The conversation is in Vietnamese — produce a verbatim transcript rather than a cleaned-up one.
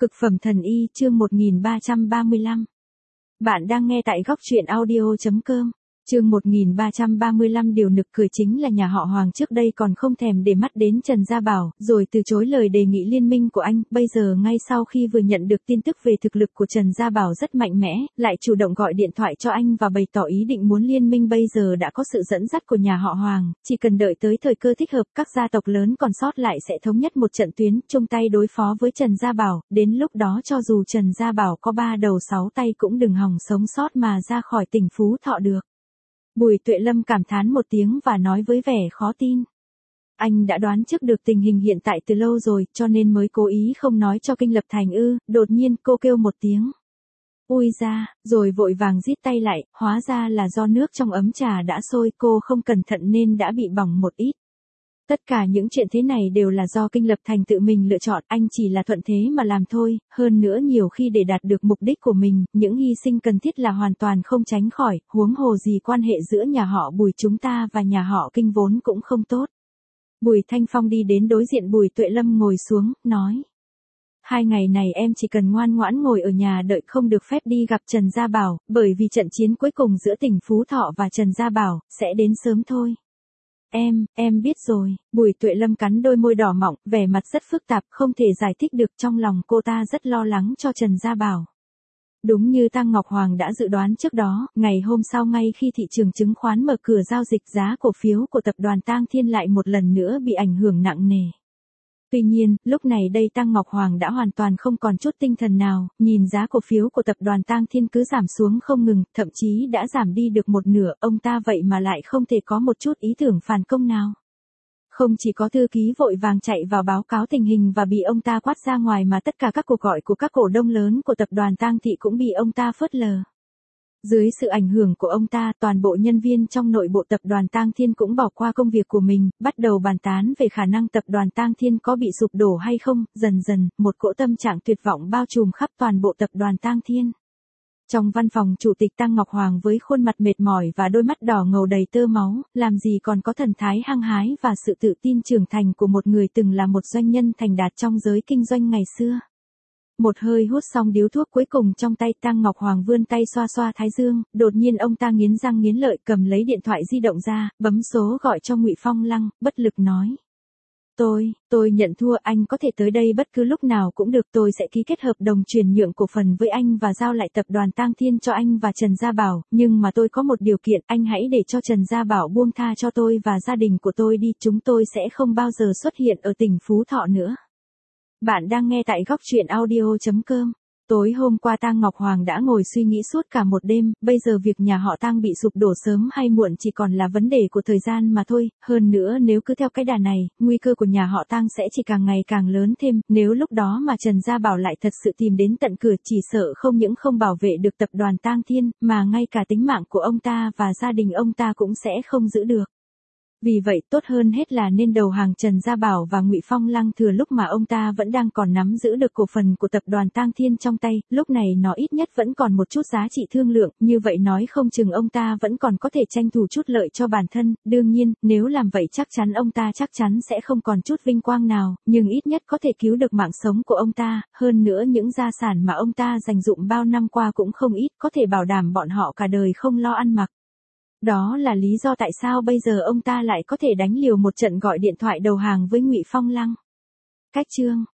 Cực phẩm thần y chương một nghìn ba trăm ba mươi lăm. Bạn đang nghe tại góc truyện audio chấm com. Chương một nghìn ba trăm ba mươi lăm điều nực cười chính là nhà họ Hoàng trước đây còn không thèm để mắt đến Trần Gia Bảo, rồi từ chối lời đề nghị liên minh của anh, bây giờ ngay sau khi vừa nhận được tin tức về thực lực của Trần Gia Bảo rất mạnh mẽ, lại chủ động gọi điện thoại cho anh và bày tỏ ý định muốn liên minh. Bây giờ đã có sự dẫn dắt của nhà họ Hoàng, chỉ cần đợi tới thời cơ thích hợp, các gia tộc lớn còn sót lại sẽ thống nhất một trận tuyến, chung tay đối phó với Trần Gia Bảo, đến lúc đó cho dù Trần Gia Bảo có ba đầu sáu tay cũng đừng hòng sống sót mà ra khỏi tỉnh Phú Thọ được. Bùi Tuệ Lâm cảm thán một tiếng và nói với vẻ khó tin. Anh đã đoán trước được tình hình hiện tại từ lâu rồi, cho nên mới cố ý không nói cho Kinh Lập Thành ư? Đột nhiên cô kêu một tiếng. Ui ra, rồi vội vàng rít tay lại, hóa ra là do nước trong ấm trà đã sôi, cô không cẩn thận nên đã bị bỏng một ít. Tất cả những chuyện thế này đều là do Kinh Lập Thành tự mình lựa chọn, anh chỉ là thuận thế mà làm thôi, hơn nữa nhiều khi để đạt được mục đích của mình, những hy sinh cần thiết là hoàn toàn không tránh khỏi, huống hồ gì quan hệ giữa nhà họ Bùi chúng ta và nhà họ Kinh vốn cũng không tốt. Bùi Thanh Phong đi đến đối diện Bùi Tuệ Lâm ngồi xuống, nói. Hai ngày này em chỉ cần ngoan ngoãn ngồi ở nhà đợi, không được phép đi gặp Trần Gia Bảo, bởi vì trận chiến cuối cùng giữa tỉnh Phú Thọ và Trần Gia Bảo, sẽ đến sớm thôi. Em, em biết rồi, Bùi Tuệ Lâm cắn đôi môi đỏ mọng, vẻ mặt rất phức tạp, không thể giải thích được, trong lòng cô ta rất lo lắng cho Trần Gia Bảo. Đúng như Tăng Ngọc Hoàng đã dự đoán trước đó, ngày hôm sau ngay khi thị trường chứng khoán mở cửa giao dịch, giá cổ phiếu của tập đoàn Tang Thiên lại một lần nữa bị ảnh hưởng nặng nề. Tuy nhiên, lúc này đây Tăng Ngọc Hoàng đã hoàn toàn không còn chút tinh thần nào, nhìn giá cổ phiếu của tập đoàn Tang Thiên cứ giảm xuống không ngừng, thậm chí đã giảm đi được một nửa, ông ta vậy mà lại không thể có một chút ý tưởng phản công nào. Không chỉ có thư ký vội vàng chạy vào báo cáo tình hình và bị ông ta quát ra ngoài mà tất cả các cuộc gọi của các cổ đông lớn của tập đoàn Tang Thị cũng bị ông ta phớt lờ. Dưới sự ảnh hưởng của ông ta, toàn bộ nhân viên trong nội bộ tập đoàn Tang Thiên cũng bỏ qua công việc của mình, bắt đầu bàn tán về khả năng tập đoàn Tang Thiên có bị sụp đổ hay không. Dần dần, một cỗ tâm trạng tuyệt vọng bao trùm khắp toàn bộ tập đoàn Tang Thiên. Trong văn phòng chủ tịch Tăng Ngọc Hoàng với khuôn mặt mệt mỏi và đôi mắt đỏ ngầu đầy tơ máu, làm gì còn có thần thái hăng hái và sự tự tin trưởng thành của một người từng là một doanh nhân thành đạt trong giới kinh doanh ngày xưa. Một hơi hút xong điếu thuốc cuối cùng trong tay, Tăng Ngọc Hoàng vươn tay xoa xoa thái dương, đột nhiên ông ta nghiến răng nghiến lợi cầm lấy điện thoại di động ra, bấm số gọi cho Ngụy Phong Lăng, bất lực nói. Tôi, tôi nhận thua, anh có thể tới đây bất cứ lúc nào cũng được, tôi sẽ ký kết hợp đồng chuyển nhượng cổ phần với anh và giao lại tập đoàn Tang Thiên cho anh và Trần Gia Bảo, nhưng mà tôi có một điều kiện, anh hãy để cho Trần Gia Bảo buông tha cho tôi và gia đình của tôi đi, chúng tôi sẽ không bao giờ xuất hiện ở tỉnh Phú Thọ nữa. Bạn đang nghe tại góc truyện audio chấm com. Tối hôm qua Tăng Ngọc Hoàng đã ngồi suy nghĩ suốt cả một đêm, bây giờ việc nhà họ Tăng bị sụp đổ sớm hay muộn chỉ còn là vấn đề của thời gian mà thôi, hơn nữa nếu cứ theo cái đà này, nguy cơ của nhà họ Tăng sẽ chỉ càng ngày càng lớn thêm, nếu lúc đó mà Trần Gia Bảo lại thật sự tìm đến tận cửa, chỉ sợ không những không bảo vệ được tập đoàn Tang Thiên, mà ngay cả tính mạng của ông ta và gia đình ông ta cũng sẽ không giữ được. Vì vậy tốt hơn hết là nên đầu hàng Trần Gia Bảo và Ngụy Phong Lăng thừa lúc mà ông ta vẫn đang còn nắm giữ được cổ phần của tập đoàn Tang Thiên trong tay, lúc này nó ít nhất vẫn còn một chút giá trị thương lượng, như vậy nói không chừng ông ta vẫn còn có thể tranh thủ chút lợi cho bản thân, đương nhiên, nếu làm vậy chắc chắn ông ta chắc chắn sẽ không còn chút vinh quang nào, nhưng ít nhất có thể cứu được mạng sống của ông ta, hơn nữa những gia sản mà ông ta dành dụm bao năm qua cũng không ít, có thể bảo đảm bọn họ cả đời không lo ăn mặc. Đó là lý do tại sao bây giờ ông ta lại có thể đánh liều một trận gọi điện thoại đầu hàng với Ngụy Phong Lăng. Cách chương